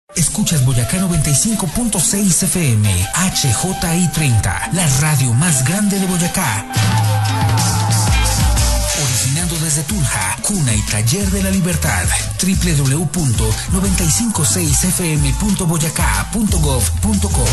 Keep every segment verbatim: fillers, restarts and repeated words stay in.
Escuchas Boyacá noventa y cinco punto seis F M, H J I treinta, la radio más grande de Boyacá. Originando desde Tunja, cuna y taller de la libertad. doble u doble u doble u punto noventa y cinco seis f m punto boyacá punto gov punto co.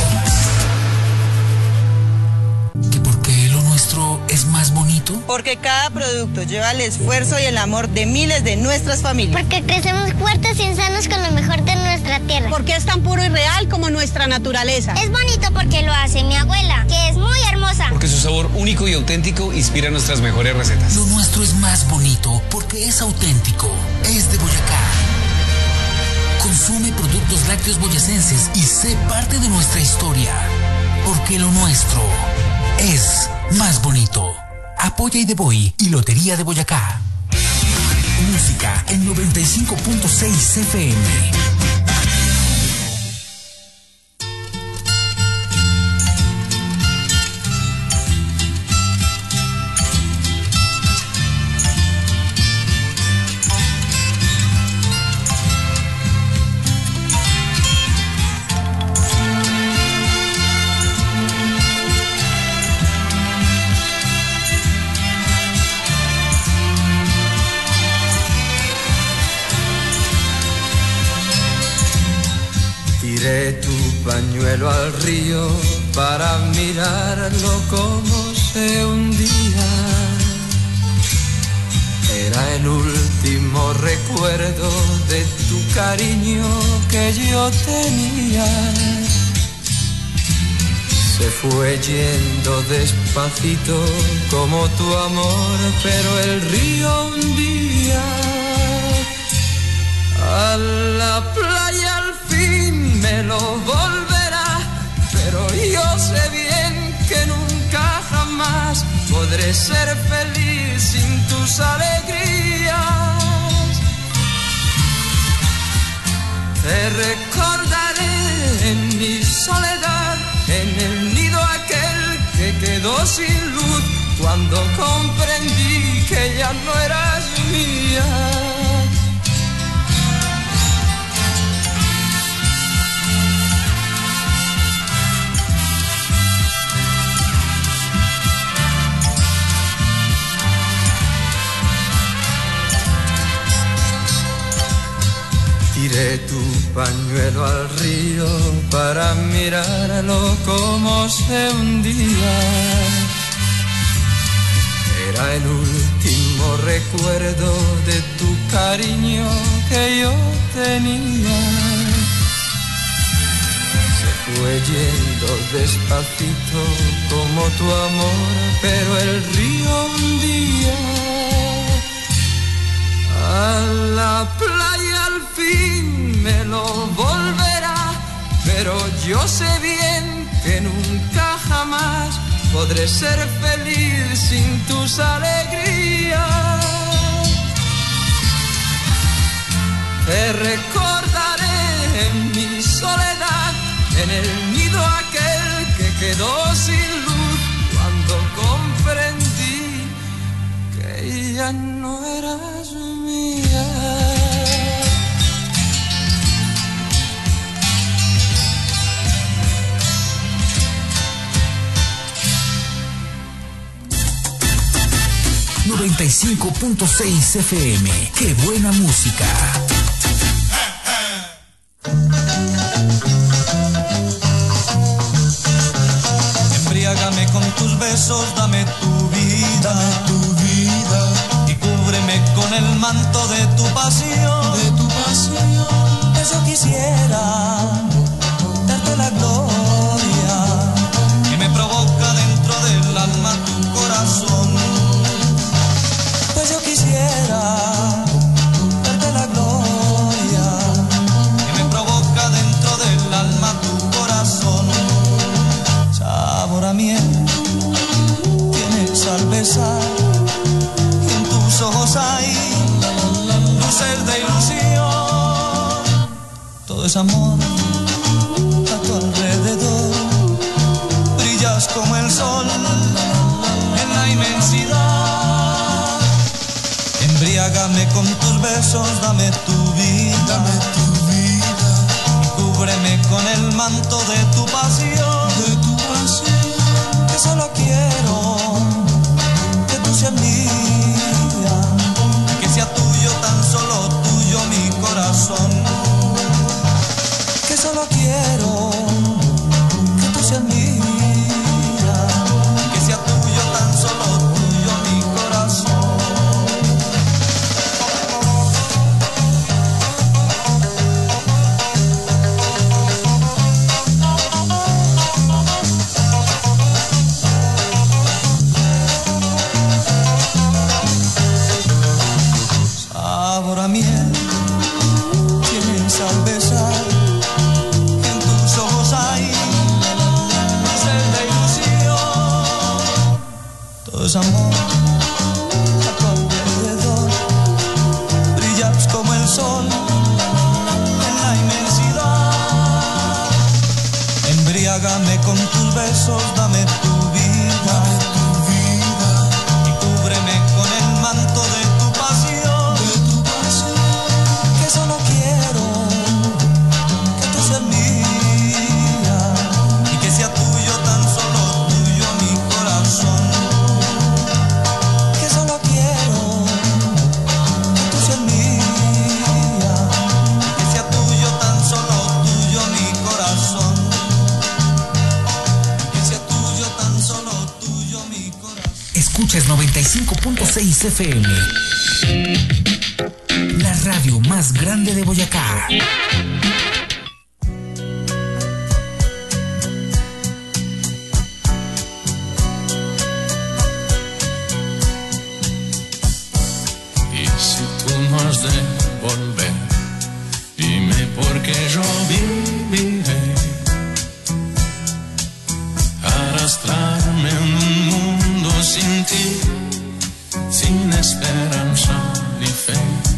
¿Que por qué lo nuestro es más bonito? Porque cada producto lleva el esfuerzo y el amor de miles de nuestras familias. Porque crecemos fuertes y sanos con lo mejor de nuestra tierra. Porque es tan puro y real como nuestra naturaleza. Es bonito porque lo hace mi abuela, que es muy hermosa. Porque su sabor único y auténtico inspira nuestras mejores recetas. Lo nuestro es más bonito porque es auténtico. Es de Boyacá. Consume productos lácteos boyacenses y sé parte de nuestra historia. Porque lo nuestro es más bonito. Apoya Ideboy y Lotería de Boyacá. Música en noventa y cinco punto seis F M. Tiré tu pañuelo al río para mirarlo como se hundía. Era el último recuerdo de tu cariño que yo tenía. Se fue yendo despacito como tu amor, pero el río hundía. A la playa al fin me lo volverá, pero yo sé bien que nunca jamás podré ser feliz sin tus alegrías. Te recordaré en mi soledad, en el nido aquel que quedó sin luz, cuando comprendí que ya no eras mía. Tiré tu pañuelo al río para mirarlo como se hundía. Era el último recuerdo de tu cariño que yo tenía. Se fue yendo despacito como tu amor, pero el río hundía. A la playa al fin me lo volverá, pero yo sé bien que nunca jamás podré ser feliz sin tus alegrías. Te recordaré en mi soledad, en el nido aquel que quedó sin luz, cuando comprendí que ya no eras mía. noventa y cinco punto seis F M. ¡Qué buena música! Embriágame con tus besos, dame tu vida, dame tu vida, y cúbreme con el manto de tu pasión, de tu pasión. Eso quisiera, darte la gloria que me provoca dentro del alma tu corazón. Pues yo quisiera darte la gloria que me provoca dentro del alma tu corazón. Sabor a miel tienes al besar, y en tus ojos hay luces de ilusión. Todo es amor a tu alrededor, brillas como el sol en la inmensidad. Embriágame con tus besos, dame tu vida, dame tu vida, y con el manto de tu pasión, de tu pasión, que solo quiero que tú seas mía, que sea tuyo, tan solo tuyo mi corazón, que solo quiero que tú seas mía, que sea tuyo, tan solo tuyo mi corazón. Sabor a miel tienes al besar, que en tus ojos hay luces de ilusión. Todo es amor a tu alrededor, brillas como el sol en la inmensidad. Embriágame con tus besos, dame tu vida, y cúbreme con el manto de tu pasión, que solo quiero que tú seas mía, y que sea tuyo, tan solo tuyo mi corazón, que solo quiero que tú seas mía, y que sea tuyo, tan solo tuyo mi corazón, que sea tuyo, tan solo tuyo mi corazón. Escuchas noventa y cinco punto seis F M, la radio más grande de Boyacá. Y si tú no has de volver, dime por qué yo viviré arrastrarme en un mundo sin ti, sin esperanza ni fe.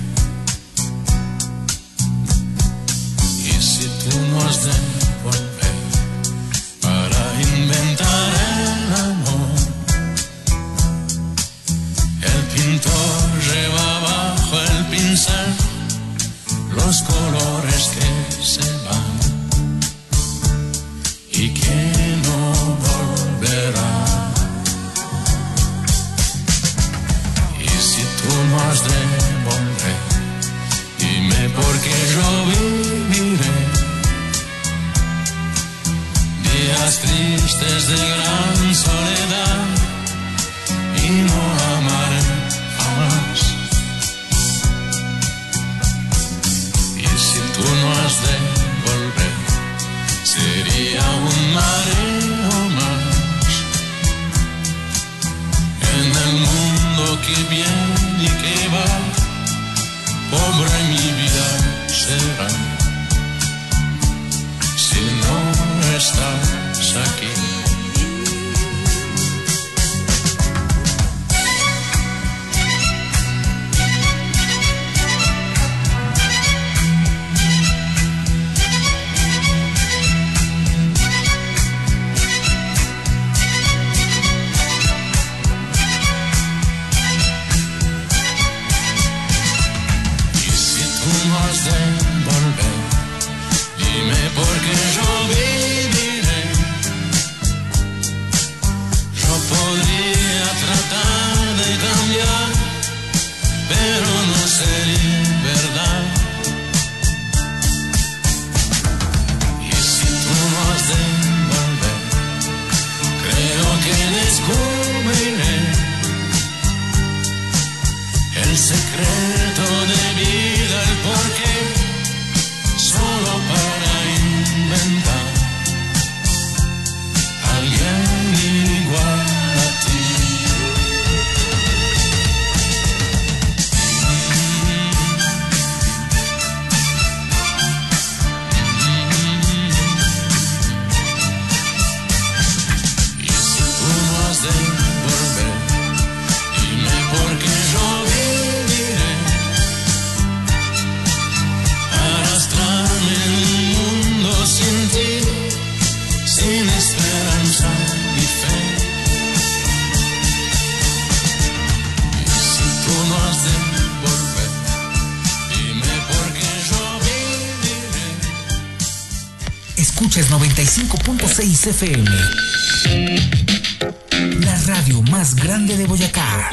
Y si tú no has de volver para inventar el amor, el pintor lleva bajo el pincel los colores que se van y que no volverán. Y si tú no has de volver, dime por qué yo viviré días tristes de gran soledad y no amaré jamás. Y si tú no has de volver, sería un mareo más en el mundo que viene y que va. Pobre mi vida será si no estás aquí. De volver, dime por qué yo viviré Escuchas noventa y cinco punto seis F M. La radio más grande de Boyacá.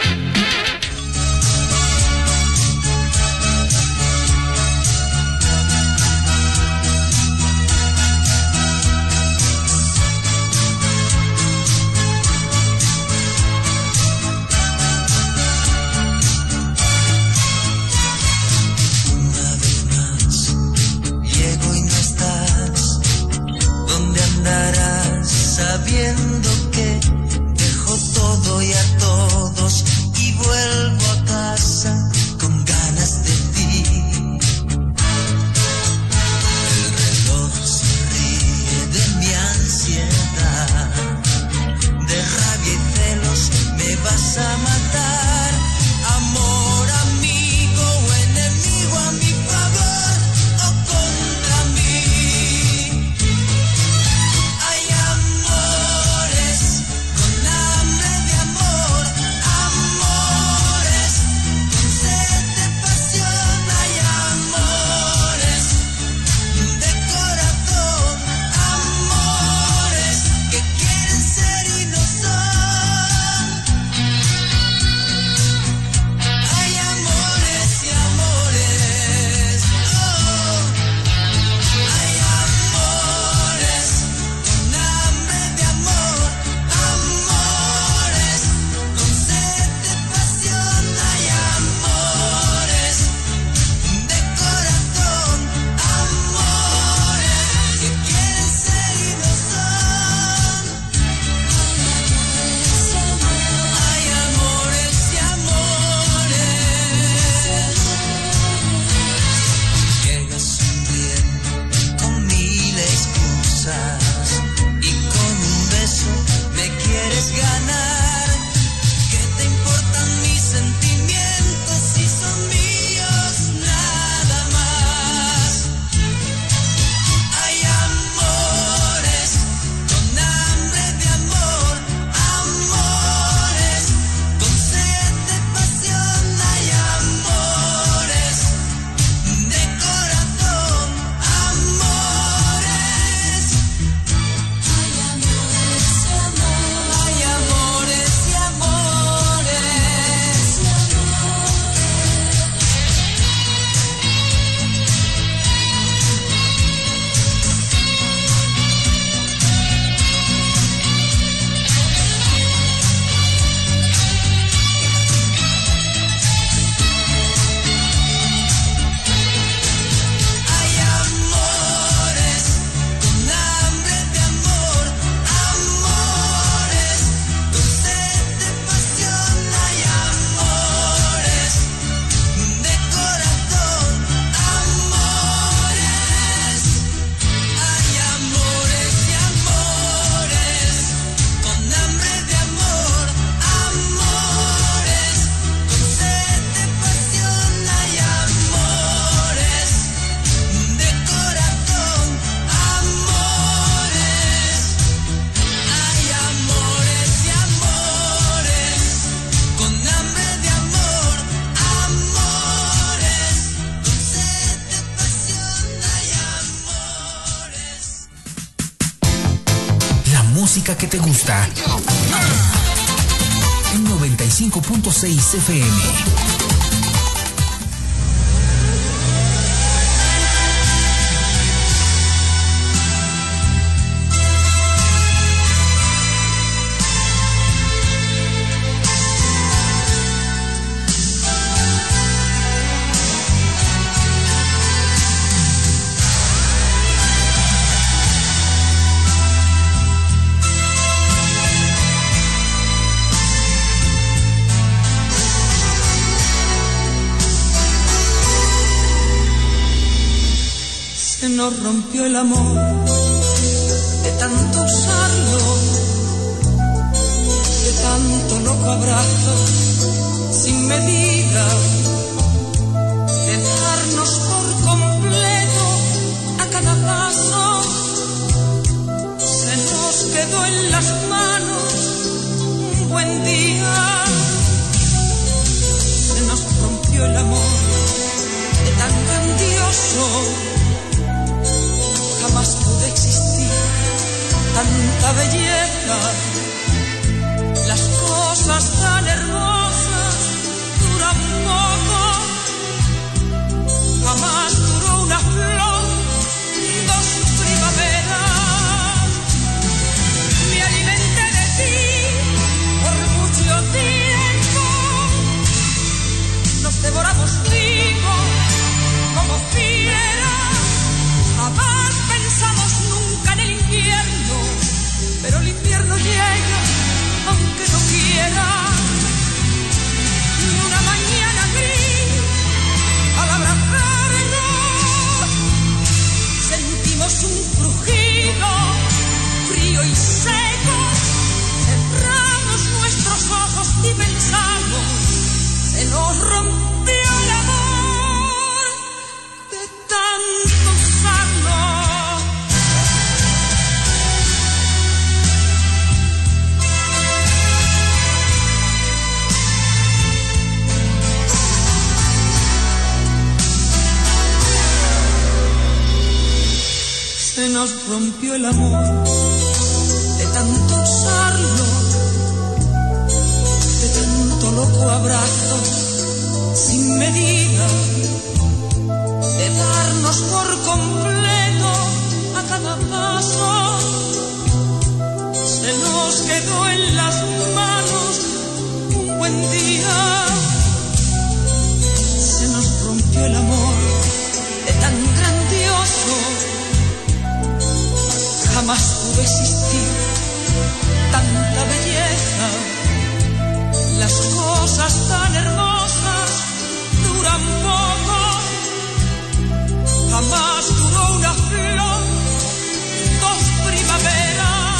Sabiendo que dejo todo y a todos y vuelvo a casa con ganas de ti. El reloj sonríe de mi ansiedad, de rabia y celos me vas a matar. Amor, amigo o enemigo, a mi favor o contra mí. Que te gusta en noventa y cinco punto seis F M. Nos rompió el amor de tanto usarlo, de tanto loco abrazo sin medida, de darnos por completo a cada paso. Se nos quedó en las manos un buen día, se nos rompió el amor de tan grandioso. Jamás pude tanta belleza, las cosas tan hermosas duran poco, jamás duró una flor, dos primaveras, me alimenté de ti por mucho tiempo, nos devoramos vivos como fieras, jamás pensamos nunca en el invierno, pero el invierno llega aunque no quiera, y una mañana gris al abrazarnos sentimos un crujido frío y seco, cerramos nuestros ojos y pensamos, se nos rompió el amor de tanto usarlo. Se nos rompió el amor de tanto usarlo, de tanto loco abrazo sin medida, de darnos por completo a cada paso. Se nos quedó en las manos un buen día, se nos rompió el amor de tan grandioso. Jamás pudo existir tanta belleza, las cosas tan hermosas duran poco, jamás duró una flor, dos primaveras,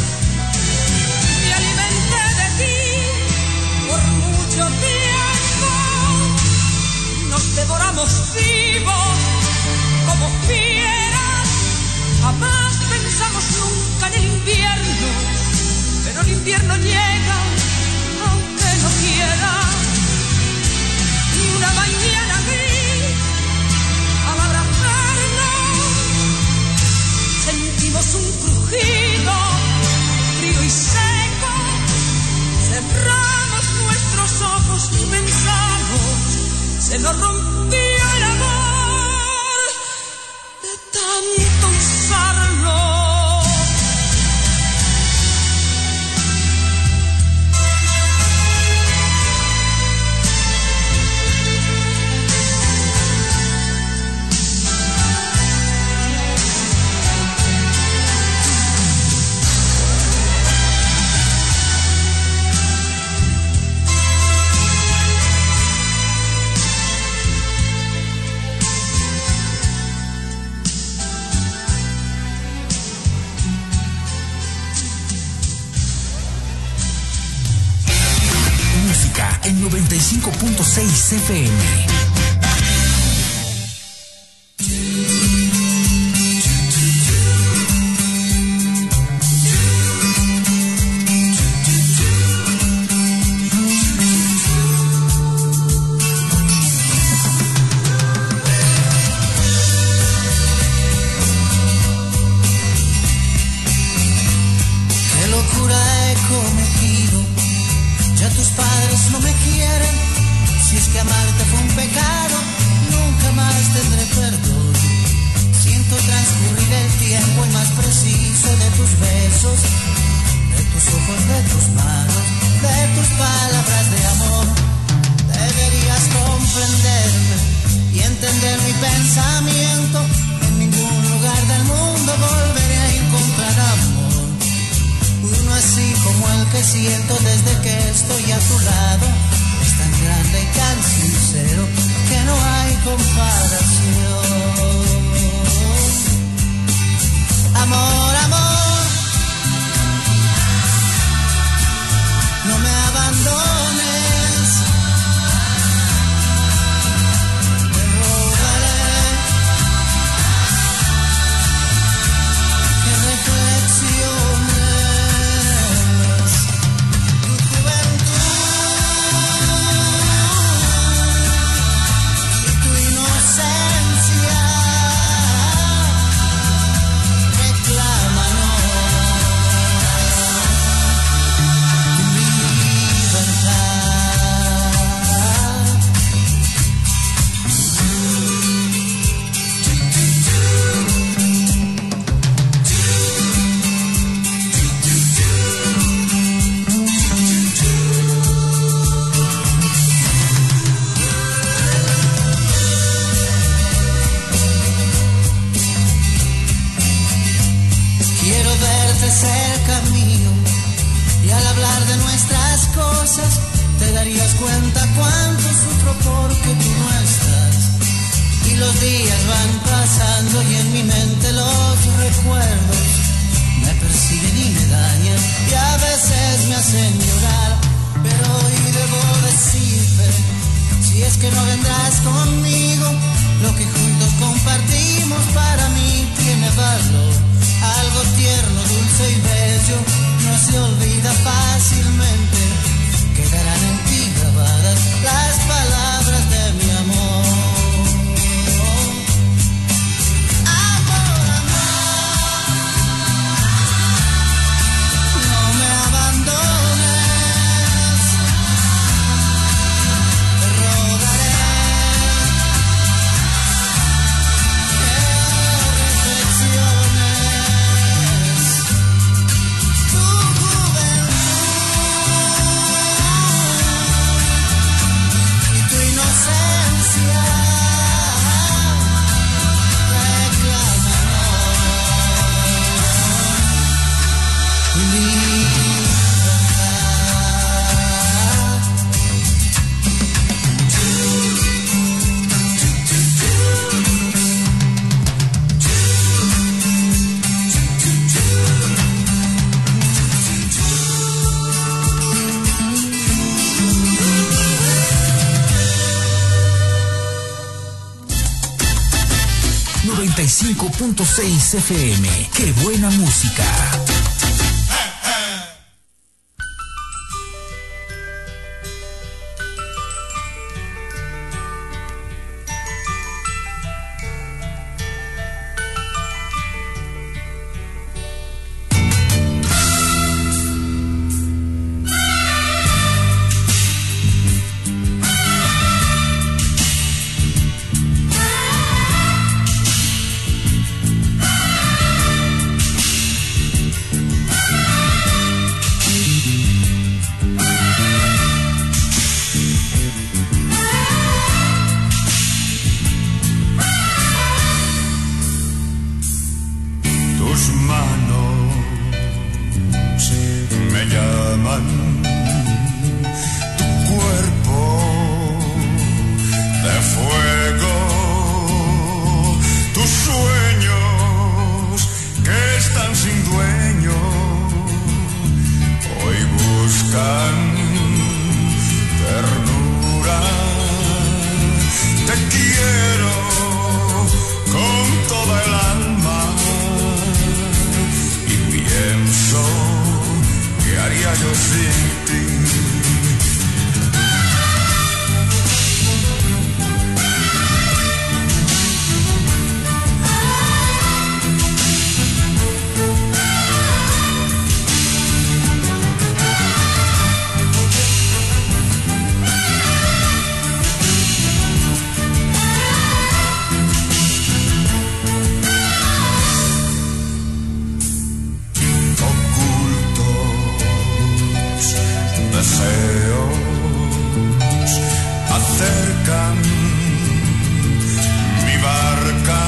me alimenté de ti por mucho tiempo, nos devoramos vivos como fieras, jamás pensamos nunca en el invierno, pero el invierno llega aunque no quiera, y una mañana gris al abrazarnos sentimos un crujido frío y seco, cerramos nuestros ojos y pensamos, se nos rompió el amor de tanto usarlo. En noventa y cinco punto seis F M. Qué locura he cometido, ya tus padres no me quieren, si es que amarte fue un pecado, nunca más tendré perdón. Siento transcurrir el tiempo y más preciso de tus besos, de tus ojos, de tus manos, de tus palabras de amor. Deberías comprenderme y entender mi pensamiento, en ningún lugar del mundo volveré a encontrar amor, uno así como el que siento desde que estoy a tu lado, es tan grande y tan sincero que no hay comparación. Amor, amor, no me abandones, te rogaré que reflexiones tu juventud y tu inocencia. cosas, te darías cuenta cuánto sufro porque tú no estás. Y los días van pasando y en mi mente los recuerdos me persiguen y me dañan y a veces me hacen llorar. Pero hoy debo decirte, si es que no vendrás conmigo, lo que juntos compartimos para mí tiene valor. Algo tierno, dulce y bello no se olvida fácilmente. Quedarán en ti grabadas las palabras de mi amor. Amor, amor, no me abandones. Te rogaré que reflexiones. Tu juventud y tu inocencia reclaman hoy libertad. noventa y cinco punto seis F M. ¡Qué buena música! Tus manos me llaman, tu cuerpo de fuego, tus sueños que están sin dueño, hoy buscan ternura. Te quiero con toda el alma. Pienso, ¿qué haría yo sin ti? Deseos acercan mi barca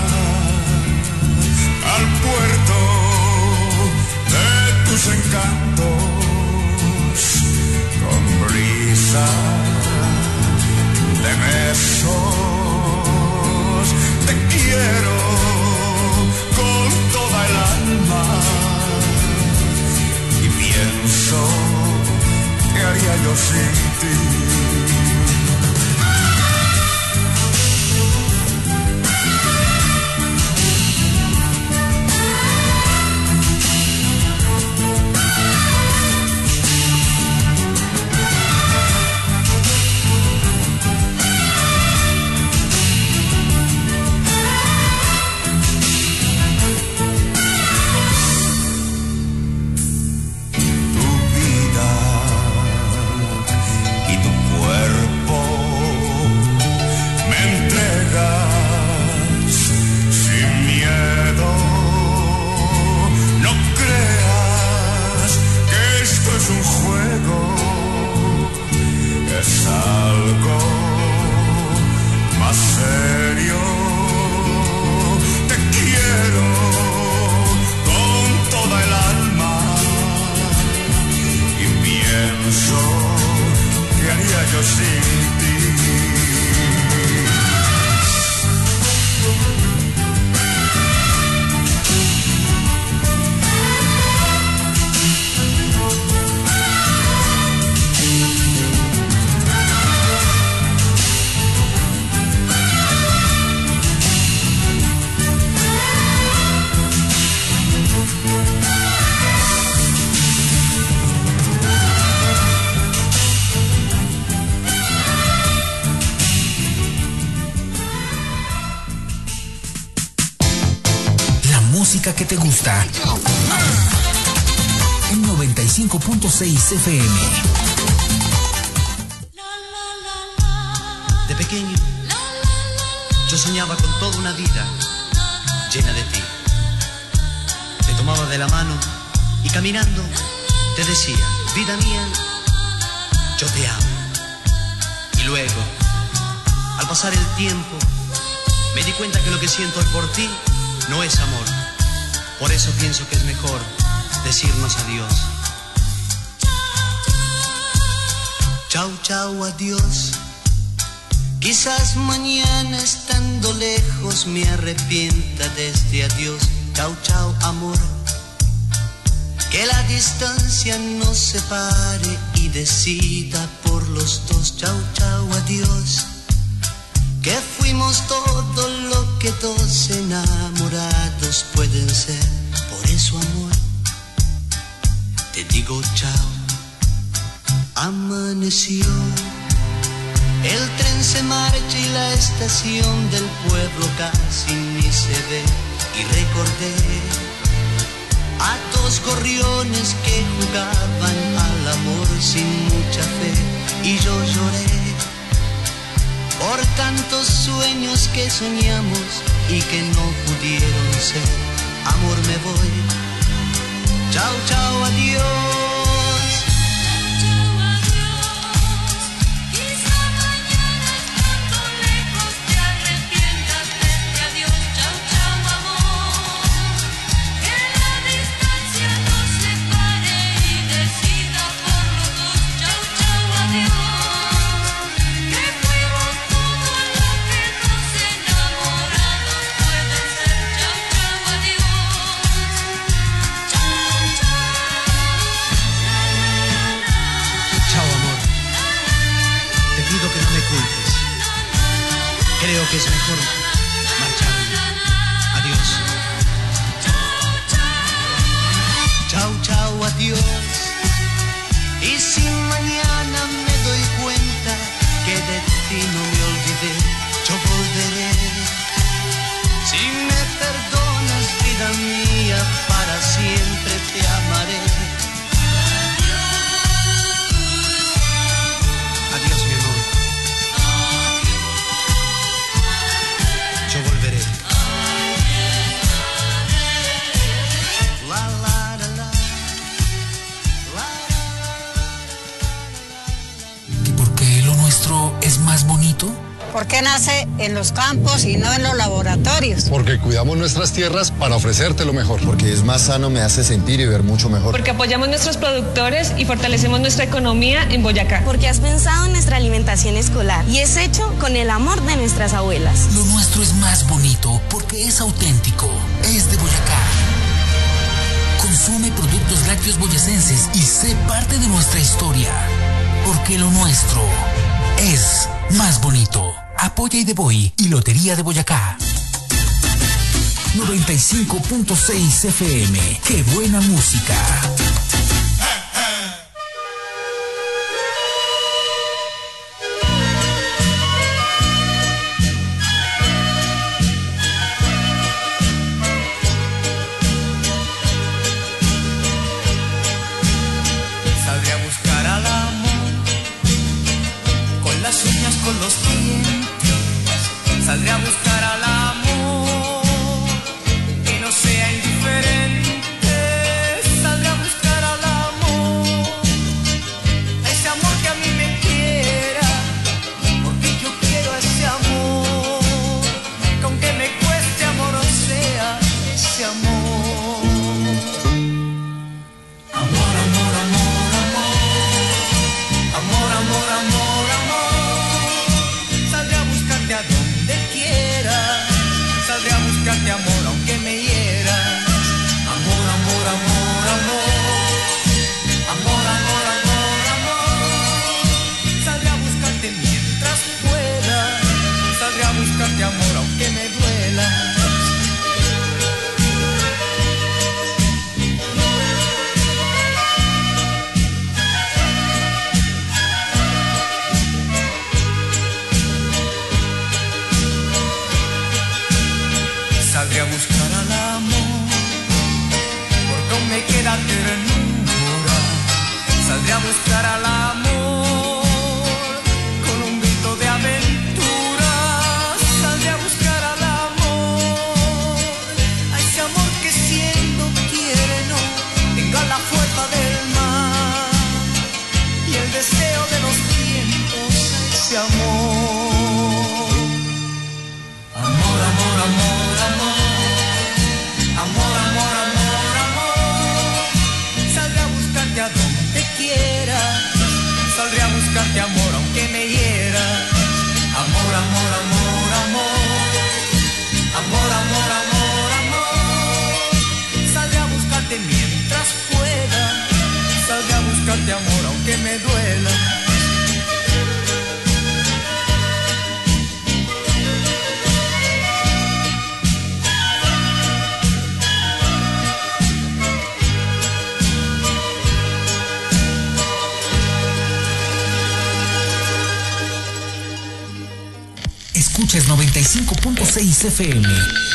al puerto de tus encantos, con brisa de besos. Te quiero con toda el alma y pienso, ¿qué haría yo sin ti? Tu vida y tu música que te gusta. En noventa y cinco punto seis F M. De pequeño, yo soñaba con toda una vida llena de ti. Te tomaba de la mano y caminando te decía, vida mía, yo te amo. Y luego, al pasar el tiempo, me di cuenta que lo que siento hoy por ti no es amor. Por eso pienso que es mejor decirnos adiós. Chau, chau, adiós. Quizás mañana estando lejos me arrepienta de este adiós. Chau, chau, amor. Que la distancia nos separe y decida por los dos. Chau, chau, adiós. Que fuimos todo lo que dos enamorados pueden ser. Por eso, amor, te digo chao. Amaneció, el tren se marcha y la estación del pueblo casi ni se ve. Y recordé a dos gorriones que jugaban al amor sin mucha fe. Y yo lloré por tantos sueños que soñamos y que no pudieron ser. Amor, me voy. Chao, chao, adiós. Creo que es mejor marcharme. Adiós. Chau, chau, adiós. Y si mañana me doy cuenta que de ti no me olvidé, yo volveré. Si me perdonas, vida mía, para siempre te amaré. Adiós, mi amor. Yo volveré. La, la, la, la. ¿Y por qué lo nuestro es más bonito? Porque nace en los campos y no en los laboratorios. Porque cuidamos nuestras tierras para ofrecerte lo mejor. Porque es más sano, me hace sentir y ver mucho mejor. Porque apoyamos nuestros productores y fortalecemos nuestra economía en Boyacá. Porque has pensado en nuestra alimentación escolar y es hecho con el amor de nuestras abuelas. Lo nuestro es más bonito porque es auténtico, es de Boyacá. Consume productos lácteos boyacenses y sé parte de nuestra historia. Porque lo nuestro es más bonito. Apoya y de Boy y Lotería de Boyacá. noventa y cinco punto seis F M. ¡Qué buena música! Saldré a buscar al amor con las uñas, con los dientes. Saldré a buscar al amor que no sea indiferente. Saldré a buscar a donde quiera. Saldré a buscarte amor aunque me hiera. Amor, amor, amor, amor. Amor, amor, amor, amor. Saldré a buscarte mientras pueda. Saldré a buscarte amor aunque me duela. Escuchas noventa y cinco punto seis F M,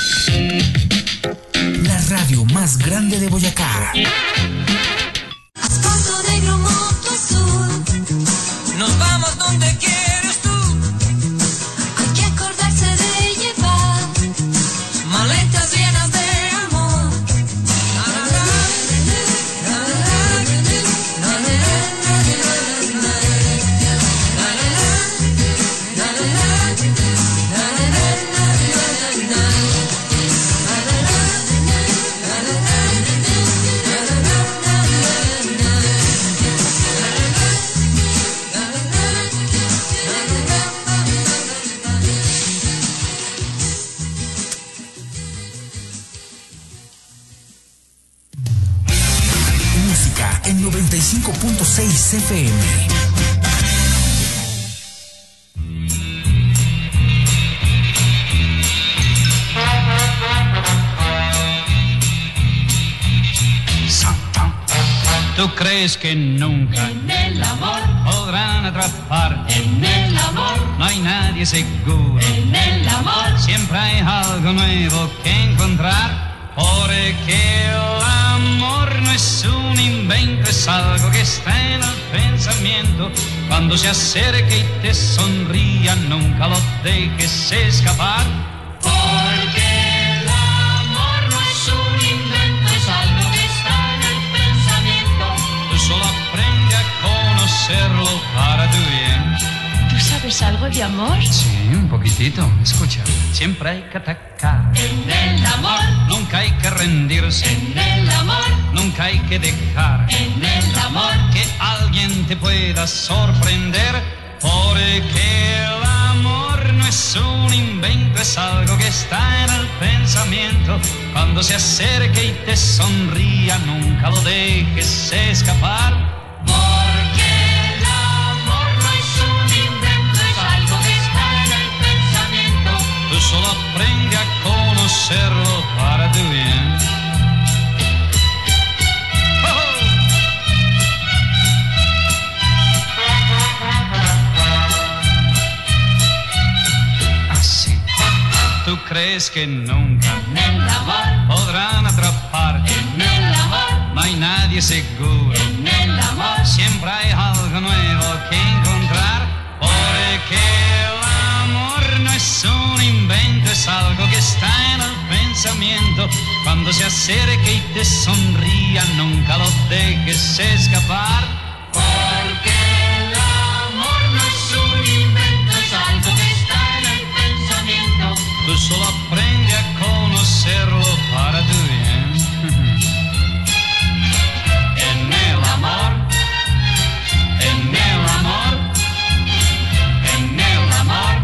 la radio más grande de Boyacá. Asfalto negro, moto azul. Nos vamos donde quieres tú. Hay que acordarse de llevar maletas llenas de amor. En noventa y cinco punto seis F M. ¿Tú crees que nunca en el amor podrán atraparte? En el amor no hay nadie seguro. En el amor siempre hay algo nuevo que encontrar. Porque el amor no es un invento, es algo que está en el pensamiento. Cuando se acerque y te sonría, nunca lo dejes escapar. Porque el amor no es un invento, es algo que está en el pensamiento. Tú solo aprende a conocerlo para tu bien. ¿Tú sabes algo de amor? Sí, un poquitito. Escucha, siempre hay que atacar. En el amor nunca hay que rendirse. En el amor nunca hay que dejar. En el amor que alguien te pueda sorprender. Porque el amor no es un invento, es algo que está en el pensamiento. Cuando se acerque y te sonría, nunca lo dejes escapar. Porque el amor no es un invento, es algo que está en el pensamiento. Tú solo aprende a conocerlo para tu bien. Así. ¿Tú crees que nunca en el amor podrán atraparte? En el amor no hay nadie seguro. En el amor siempre hay algo nuevo que encontrar. Porque el amor no es un invento, es algo que está en el pensamiento. Cuando se acerque y te sonría, nunca lo dejes escapar. Porque el amor no es un invento, es algo que está en el pensamiento. Tú solo aprende a conocerlo para tu bien. En el amor, en el amor, en el amor.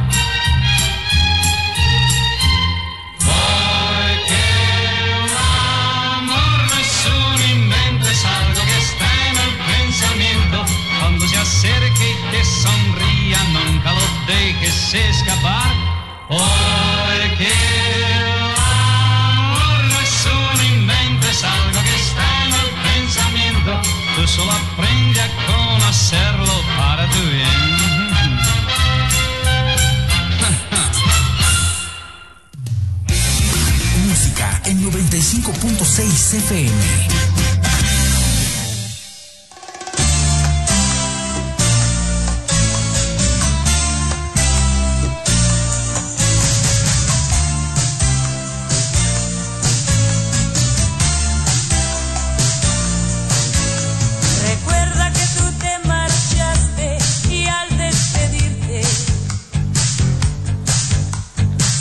Porque el amor no es un invento, es algo que está en el pensamiento. Cuando se acerque y te sonría, nunca lo dejes escapar. Porque el amor no es un invento, es algo que está en el pensamiento. Tú solo aprende a conocerlo para tu bien. Música en noventa y cinco punto seis F M.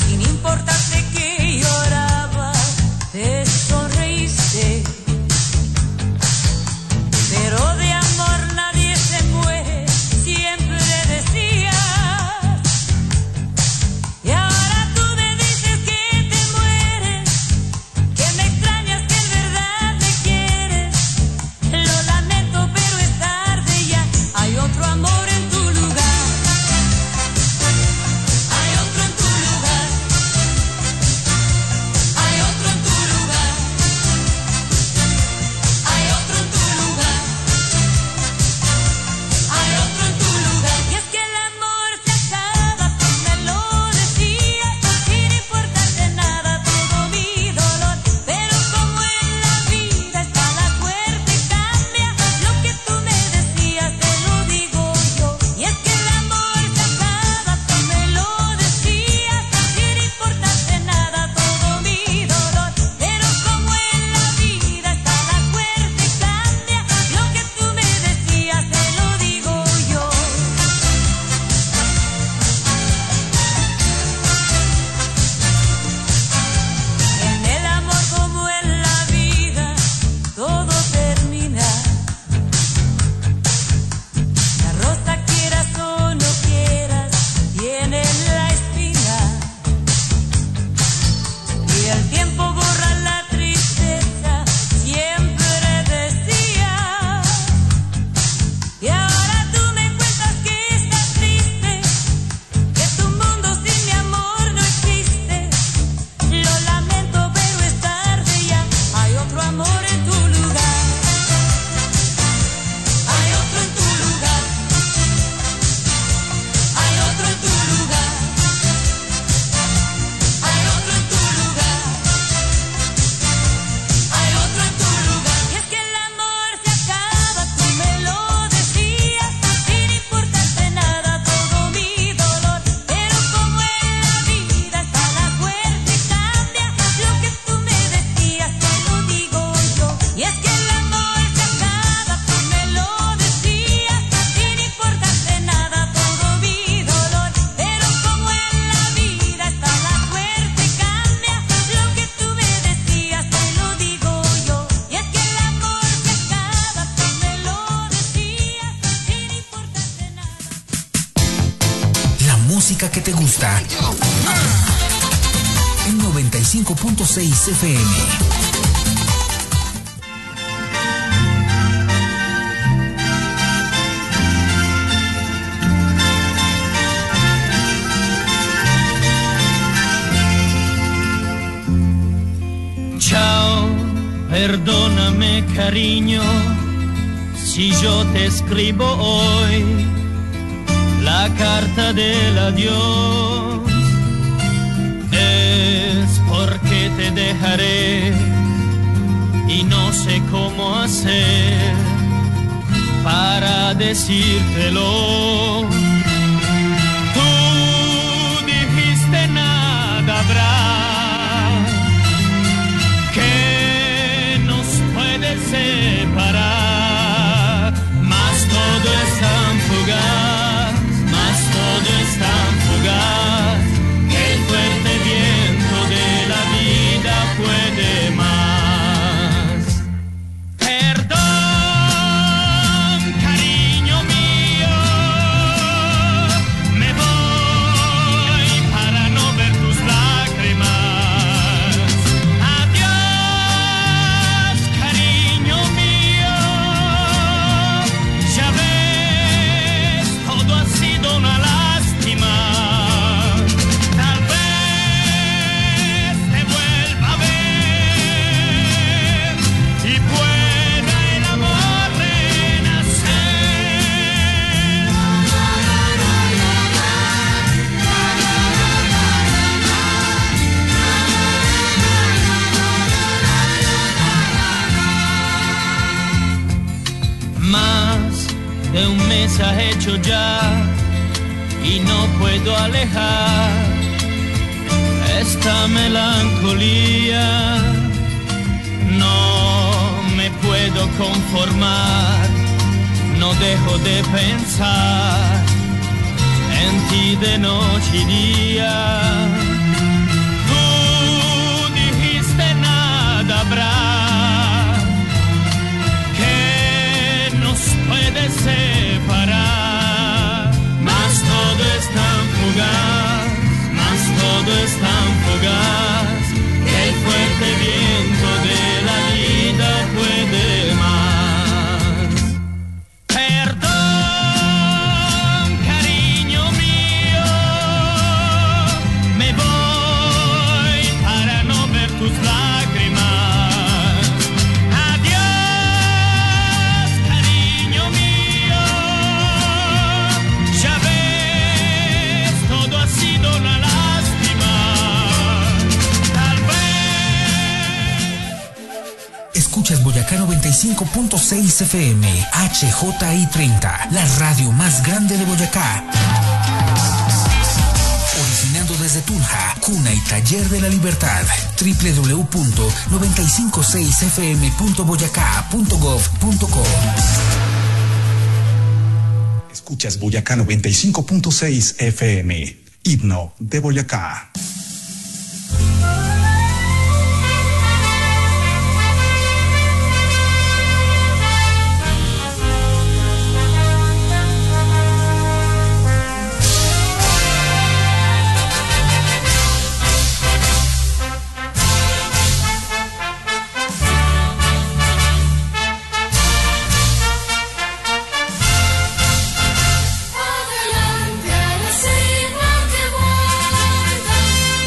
Importarte que lloraba, te sonreíste. música que te gusta en noventa y cinco punto seis F M. Ciao, perdóname cariño, si yo te escribo hoy la carta del adiós, es porque te dejaré y no sé cómo hacer para decírtelo. Tú dijiste nada habrá separar, mas todo es tan fugaz, mas todo es tan fugaz, que el fuerte viento de la vida puede más. Perdón, cariño mío, me voy para no ver tus lágrimas. De un mes ha hecho ya y no puedo alejar esta melancolía. No me puedo conformar, no dejo de pensar en ti de noche y día. Tú dijiste nada habrá puede separar, mas todo es tan fugaz, mas todo es tan fugaz, que el fuerte viento de la vida puede más. Perdón, cariño mío, me voy para no ver tus lágrimas. Escuchas Boyacá noventa y cinco punto seis F M, H J I treinta, la radio más grande de Boyacá. Originando desde Tunja, cuna y taller de la libertad. doble u doble u doble u punto noventa y cinco seis f m punto boyacá punto gov punto co. Escuchas Boyacá noventa y cinco punto seis F M, himno de Boyacá. Adelante, siglo que guarda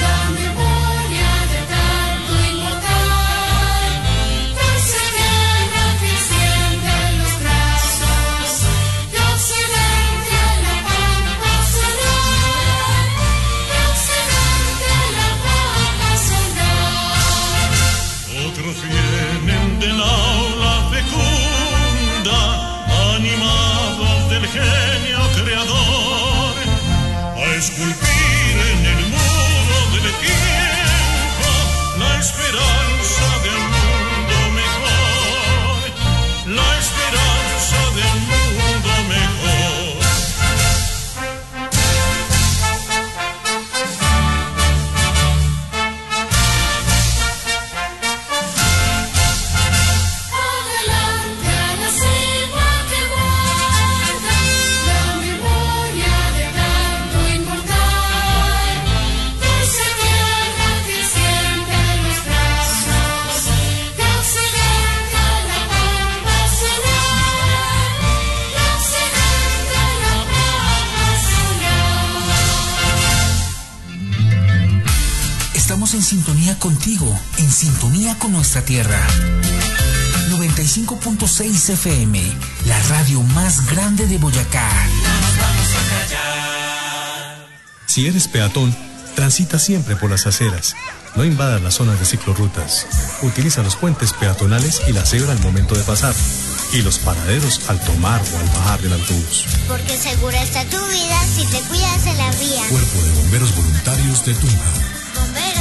sintonía contigo, en sintonía con nuestra tierra. noventa y cinco punto seis F M, la radio más grande de Boyacá. No nos vamos a callar. Si eres peatón, transita siempre por las aceras. No invadas las zonas de ciclorrutas. Utiliza los puentes peatonales y la cebra al momento de pasar. Y los paraderos al tomar o al bajar del autobús. Porque segura está tu vida si te cuidas en la vía. Cuerpo de Bomberos Voluntarios de Tunja. Bomberos.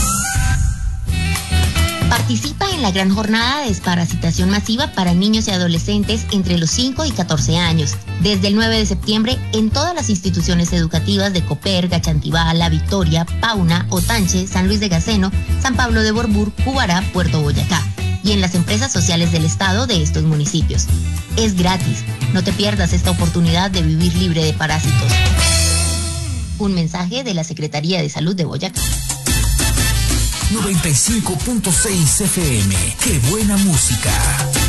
Participa en la gran jornada de desparasitación masiva para niños y adolescentes entre los cinco y catorce años, desde el nueve de septiembre en todas las instituciones educativas de Coperga, Chantibá, La Victoria, Pauna, Otanche, San Luis de Gaceno, San Pablo de Borbur, Cubará, Puerto Boyacá, y en las empresas sociales del Estado de estos municipios. Es gratis. No te pierdas esta oportunidad de vivir libre de parásitos. Un mensaje de la Secretaría de Salud de Boyacá. noventa y cinco punto seis F M. ¡Qué buena música!